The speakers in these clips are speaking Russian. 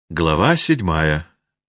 Глава 7.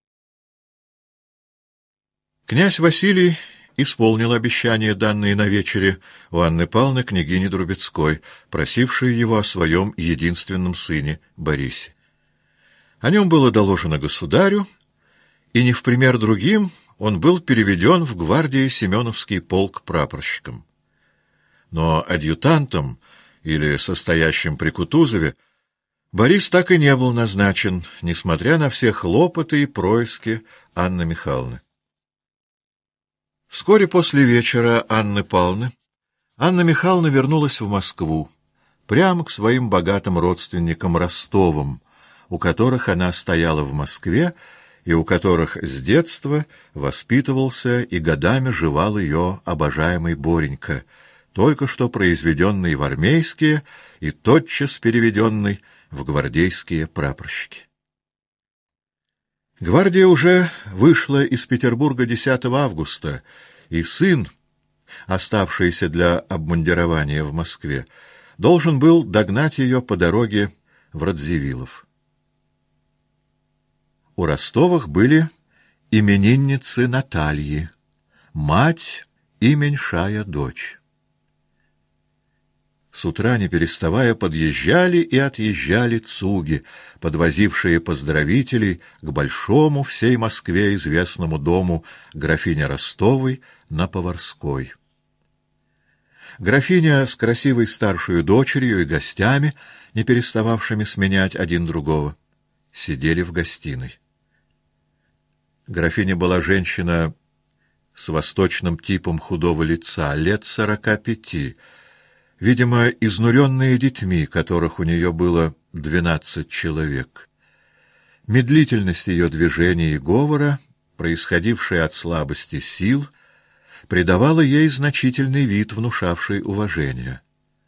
Князь Василий исполнил обещание, данное на вечере у Анны Павловны, княгини Друбецкой, просившей его о своем единственном сыне Борисе. О нем было доложено государю, и не в пример другим он был переведен в гвардии Семеновский полк прапорщиком. Но адъютантом или состоящим при Кутузове Борис так и не был назначен, несмотря на все хлопоты и происки Анны Михайловны. Вскоре после вечера Анны Павловны Анна Михайловна вернулась в Москву, прямо к своим богатым родственникам Ростовым, у которых она стояла в Москве и у которых с детства воспитывался и годами жевал ее обожаемый Боренька, только что произведенный в армейские и тотчас переведенный в гвардейские прапорщики. Гвардия уже вышла из Петербурга 10 августа, и сын, оставшийся для обмундирования в Москве, должен был догнать ее по дороге в Радзивиллов. У Ростовых были именинницы Натальи, мать и меньшая дочь. С утра, не переставая, подъезжали и отъезжали цуги, подвозившие поздравителей к большому всей Москве известному дому графини Ростовой на Поварской. Графиня с красивой старшей дочерью и гостями, не перестававшими сменять один другого, сидели в гостиной. Графиня была женщина с восточным типом худого лица, лет 45, видимо, изнуренные детьми, которых у нее было 12 человек. Медлительность ее движений и говора, происходившая от слабости сил, придавала ей значительный вид, внушавший уважение.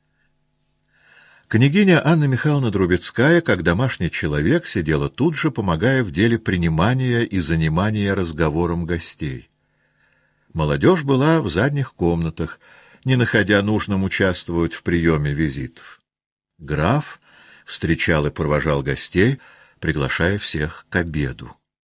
Княгиня Анна Михайловна Друбецкая, как домашний человек, сидела тут же, помогая в деле принимания и занимания разговором гостей. Молодежь была в задних комнатах, не находя нужным участвовать в приеме визитов. Граф встречал и провожал гостей, приглашая всех к обеду.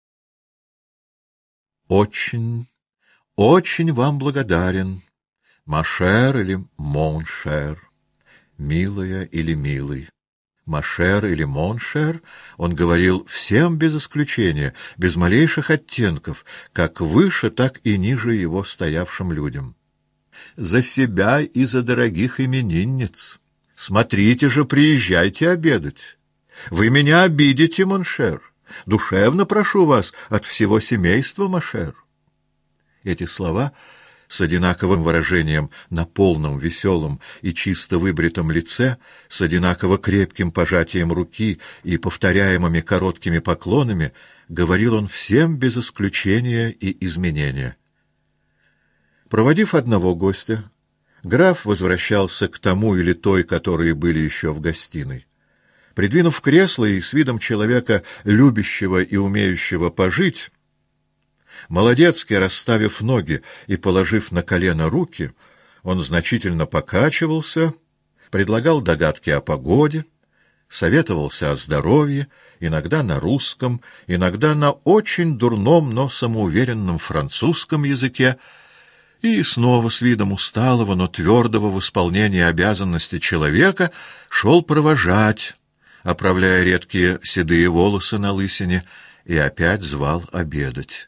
«Очень, очень вам благодарен, машер или моншер, милая или милый». Машер или моншер он говорил всем без исключения, без малейших оттенков, как выше, так и ниже его стоявшим людям. За себя и за дорогих именинниц. Смотрите же, приезжайте обедать. Вы меня обидите, моншер. Душевно прошу вас от всего семейства, машер. Эти слова с одинаковым выражением на полном, веселом и чисто выбритом лице, с одинаково крепким пожатием руки и повторяемыми короткими поклонами, говорил он всем без исключения и изменения. Проводив одного гостя, граф возвращался к тому или той, которые были еще в гостиной. Придвинув кресло и с видом человека, любящего и умеющего пожить, молодецки расставив ноги и положив на колено руки, он значительно покачивался, предлагал догадки о погоде, советовался о здоровье, иногда на русском, иногда на очень дурном, но самоуверенном французском языке, и снова с видом усталого, но твердого в исполнении обязанности человека шел провожать, оправляя редкие седые волосы на лысине, и опять звал обедать.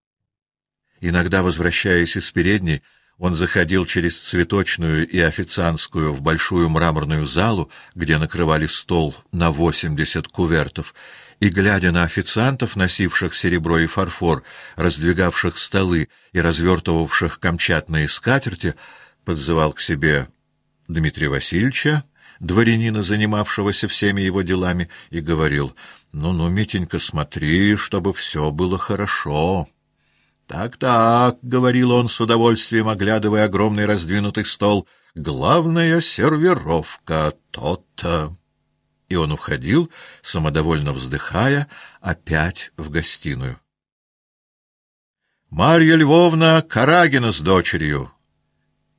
Иногда, возвращаясь из передней, он заходил через цветочную и официантскую в большую мраморную залу, где накрывали стол на 80 кувертов, и, глядя на официантов, носивших серебро и фарфор, раздвигавших столы и развертывавших камчатные скатерти, подзывал к себе Дмитрия Васильевича, дворянина, занимавшегося всеми его делами, и говорил: «Ну, Митенька, смотри, чтобы все было хорошо». «Так-так», — говорил он с удовольствием, оглядывая огромный раздвинутый стол, — «главная сервировка, то-то». И он уходил, самодовольно вздыхая, опять в гостиную. «Марья Львовна Карагина с дочерью!»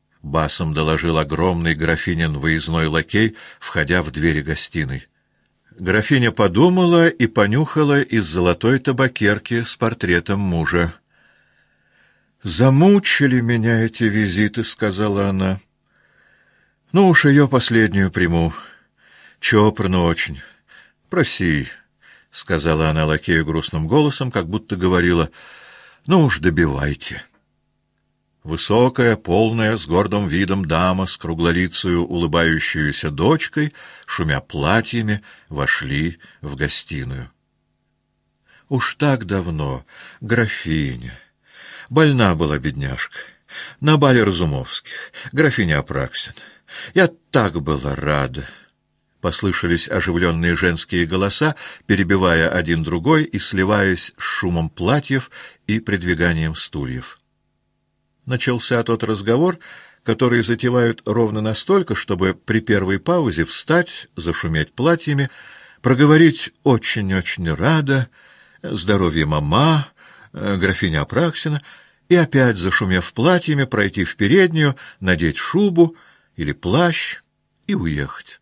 басом доложил огромный графинин выездной лакей, входя в двери гостиной. Графиня подумала и понюхала из золотой табакерки с портретом мужа. «Замучили меня эти визиты», — сказала она. «Ну уж ее последнюю приму. Чопорно очень. Проси», — сказала она лакею грустным голосом, как будто говорила: «Ну уж добивайте». Высокая, полная, с гордым видом дама с круглолицею улыбающуюся дочкой, шумя платьями, вошли в гостиную. Уж так давно графиня. Больна была бедняжка. На бале Разумовских. Графиня Апраксина. Я так была рада. Послышались оживленные женские голоса, перебивая один другой и сливаясь с шумом платьев и придвиганием стульев. Начался тот разговор, который затевают ровно настолько, чтобы при первой паузе встать, зашуметь платьями, проговорить «очень-очень рада», «здоровье мама», «графиня Апраксина», и опять, зашумев платьями, пройти в переднюю, надеть шубу или плащ и уехать.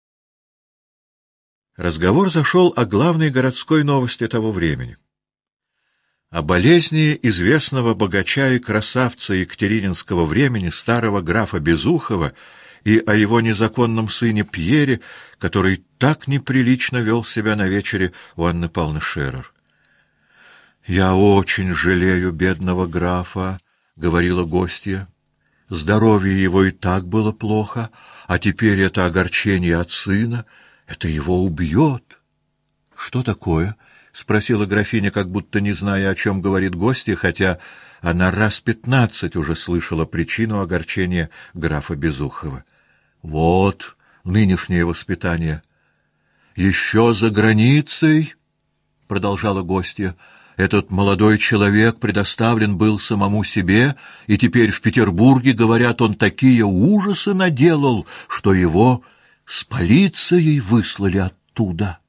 Разговор зашел о главной городской новости того времени. О болезни известного богача и красавца екатерининского времени, старого графа Безухова, и о его незаконном сыне Пьере, который так неприлично вел себя на вечере у Анны Павловны Шерер. «Я очень жалею бедного графа», — говорила гостья. «Здоровье его и так было плохо, а теперь это огорчение от сына, это его убьет». «Что такое?» — спросила графиня, как будто не зная, о чем говорит гостья, хотя она раз 15 уже слышала причину огорчения графа Безухова. «Вот нынешнее воспитание». «Еще за границей, — продолжала гостья, — этот молодой человек предоставлен был самому себе, и теперь в Петербурге, говорят, он такие ужасы наделал, что его с полицией выслали оттуда».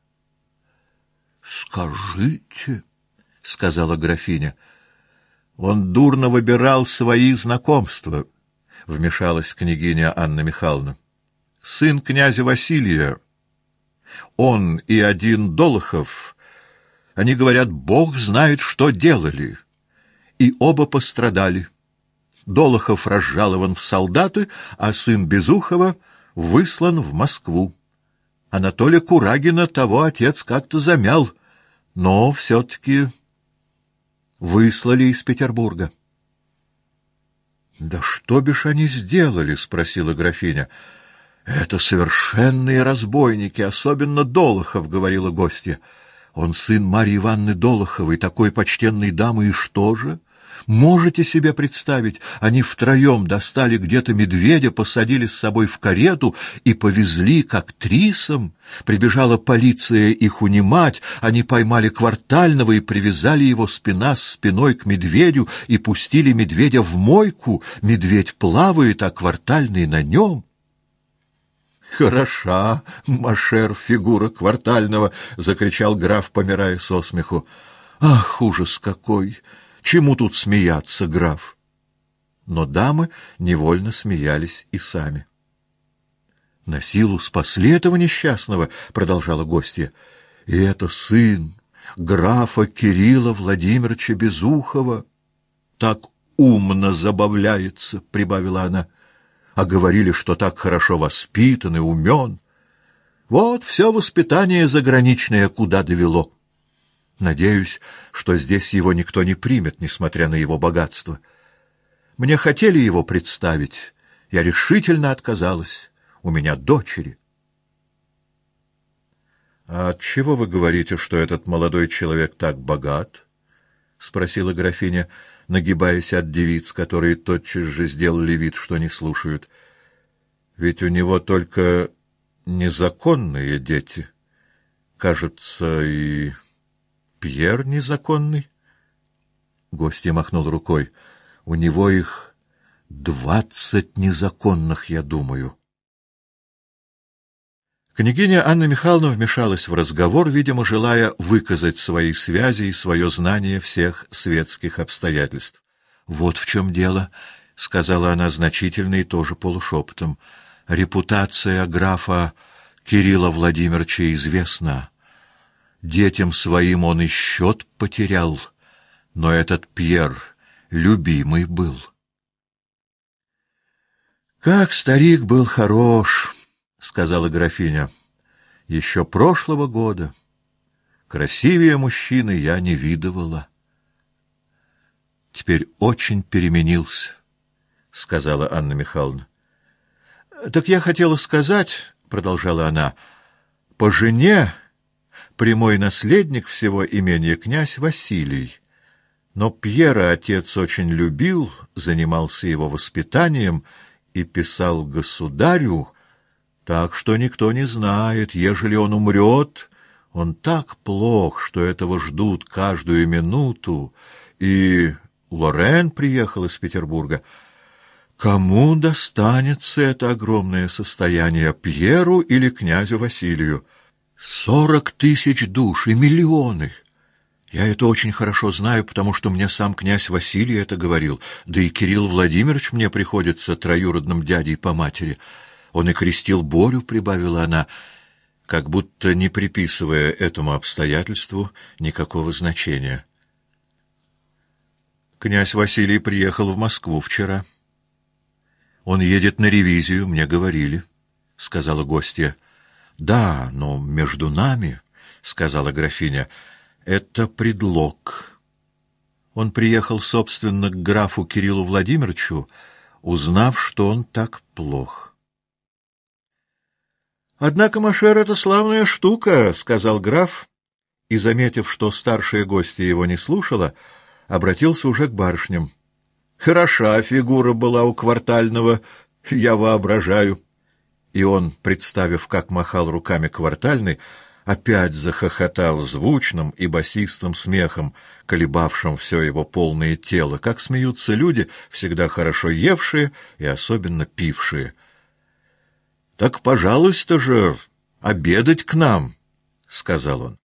«Скажите, — сказала графиня, — он дурно выбирал свои знакомства, — вмешалась княгиня Анна Михайловна. Сын князя Василия, он и один Долохов, они, говорят, бог знает, что делали, и оба пострадали. Долохов разжалован в солдаты, а сын Безухова выслан в Москву. Анатолия Курагина того отец как-то замял, но все-таки выслали из Петербурга. — Да что бишь они сделали? — спросила графиня. — Это совершенные разбойники, особенно Долохов, — говорила гостья. Он сын Марьи Ивановны Долоховой, такой почтенной дамы, и что же? Можете себе представить, они втроем достали где-то медведя, посадили с собой в карету и повезли к актрисам. Прибежала полиция их унимать, они поймали Квартального и привязали его спина с спиной к медведю и пустили медведя в мойку. Медведь плавает, а Квартальный на нем. «Хороша, машер, фигура Квартального!» — закричал граф, помирая со смеху. «Ах, ужас какой! Чему тут смеяться, граф?» Но дамы невольно смеялись и сами. «На силу спасли этого несчастного», — продолжала гостья. «И это сын графа Кирилла Владимировича Безухова. Так умно забавляется», — прибавила она. «А говорили, что так хорошо воспитан и умен. Вот все воспитание заграничное куда довело. Надеюсь, что здесь его никто не примет, несмотря на его богатство. Мне хотели его представить, я решительно отказалась. У меня дочери». «А отчего вы говорите, что этот молодой человек так богат?» — спросила графиня, нагибаясь от девиц, которые тотчас же сделали вид, что не слушают. «Ведь у него только незаконные дети. Кажется, и Пьер незаконный». Гостья махнул рукой. «У него их 20 незаконных, я думаю». Княгиня Анна Михайловна вмешалась в разговор, видимо, желая выказать свои связи и свое знание всех светских обстоятельств. «Вот в чем дело», — сказала она значительно и тоже полушепотом. «Репутация графа Кирилла Владимировича известно. Детям своим он и счет потерял, но этот Пьер любимый был. «Как старик был хорош!» — сказала графиня. «Еще прошлого года. Красивее мужчины я не видывала». «Теперь очень переменился», — сказала Анна Михайловна. «Так я хотела сказать, — продолжала она, — по жене прямой наследник всего имения князь Василий. Но Пьера отец очень любил, занимался его воспитанием и писал государю, так что никто не знает, ежели он умрет, он так плох, что этого ждут каждую минуту, и Лорен приехал из Петербурга. Кому достанется это огромное состояние, Пьеру или князю Василию? 40 000 душ и миллионы! Я это очень хорошо знаю, потому что мне сам князь Василий это говорил, да и Кирилл Владимирович мне приходится троюродным дядей по матери. Он и крестил Борю, — прибавила она, как будто не приписывая этому обстоятельству никакого значения. Князь Василий приехал в Москву вчера. Он едет на ревизию, мне говорили, — сказала гостья. — Да, но между нами, — сказала графиня, — это предлог. Он приехал, собственно, к графу Кириллу Владимировичу, узнав, что он так плох. «Однако, Машер, это славная штука», — сказал граф, и, заметив, что старшая гостья его не слушала, обратился уже к барышням. «Хороша фигура была у Квартального, я воображаю». И он, представив, как махал руками Квартальный, опять захохотал звучным и басистым смехом, колебавшим все его полное тело, как смеются люди, всегда хорошо евшие и особенно пившие. — Так, пожалуйста же, обедать к нам, — сказал он.